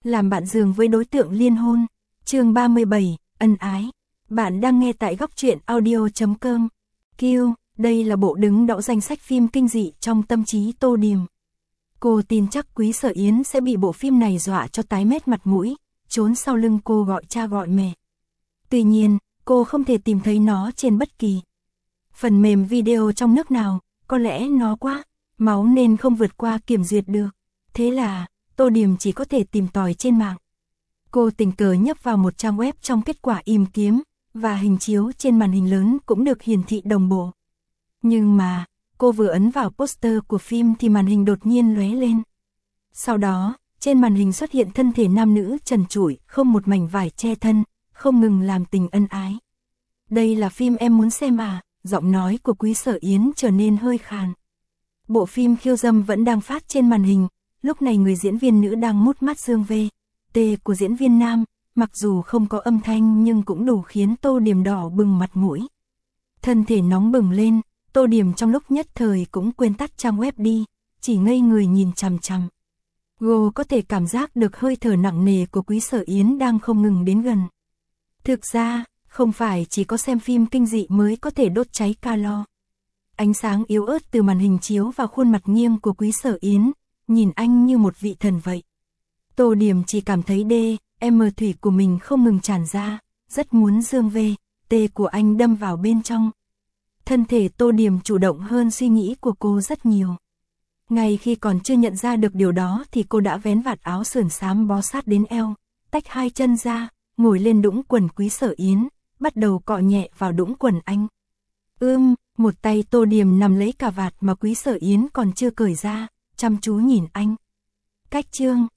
làm bạn giường với đối tượng liên hôn. Chương 37, ân ái. Bạn đang nghe tại góc truyện audio.com. Q, đây là bộ đứng đõ danh sách phim kinh dị trong tâm trí Tô Điềm. Cô tin chắc Quý Sở Yến sẽ bị bộ phim này dọa cho tái mét mặt mũi, trốn sau lưng cô gọi cha gọi mẹ. Tuy nhiên, cô không thể tìm thấy nó trên bất kỳ phần mềm video trong nước nào, có lẽ nó quá máu nên không vượt qua kiểm duyệt được. Thế là, Tô Điềm chỉ có thể tìm tòi trên mạng. Cô tình cờ nhấp vào một trang web trong kết quả tìm kiếm, và hình chiếu trên màn hình lớn cũng được hiển thị đồng bộ. Nhưng mà, cô vừa ấn vào poster của phim thì màn hình đột nhiên lóe lên. Sau đó, trên màn hình xuất hiện thân thể nam nữ trần trụi, không một mảnh vải che thân, không ngừng làm tình ân ái. Đây là phim em muốn xem à? Giọng nói của Quý Sở Yến trở nên hơi khàn. Bộ phim khiêu dâm vẫn đang phát trên màn hình, lúc này người diễn viên nữ đang mút mắt dương VT của diễn viên nam, mặc dù không có âm thanh nhưng cũng đủ khiến Tô Điềm đỏ bừng mặt mũi. Thân thể nóng bừng lên, Tô Điềm trong lúc nhất thời cũng quên tắt trang web đi, chỉ ngây người nhìn chằm chằm. Cô có thể cảm giác được hơi thở nặng nề của Quý Sở Yến đang không ngừng đến gần. Thực ra, không phải chỉ có xem phim kinh dị mới có thể đốt cháy calo. Ánh sáng yếu ớt từ màn hình chiếu vào khuôn mặt nghiêng của Quý Sở Yến, nhìn anh như một vị thần vậy. Tô Điềm chỉ cảm thấy thủy của mình không ngừng tràn ra, rất muốn dương VT của anh đâm vào bên trong. Thân thể Tô Điềm chủ động hơn suy nghĩ của cô rất nhiều. Ngay khi còn chưa nhận ra được điều đó thì cô đã vén vạt áo sườn xám bó sát đến eo, tách hai chân ra, ngồi lên đũng quần Quý Sở Yến, bắt đầu cọ nhẹ vào đũng quần anh. Một tay Tô Điềm nắm lấy cà vạt mà Quý Sở Yến còn chưa cởi ra, chăm chú nhìn anh. Cách chương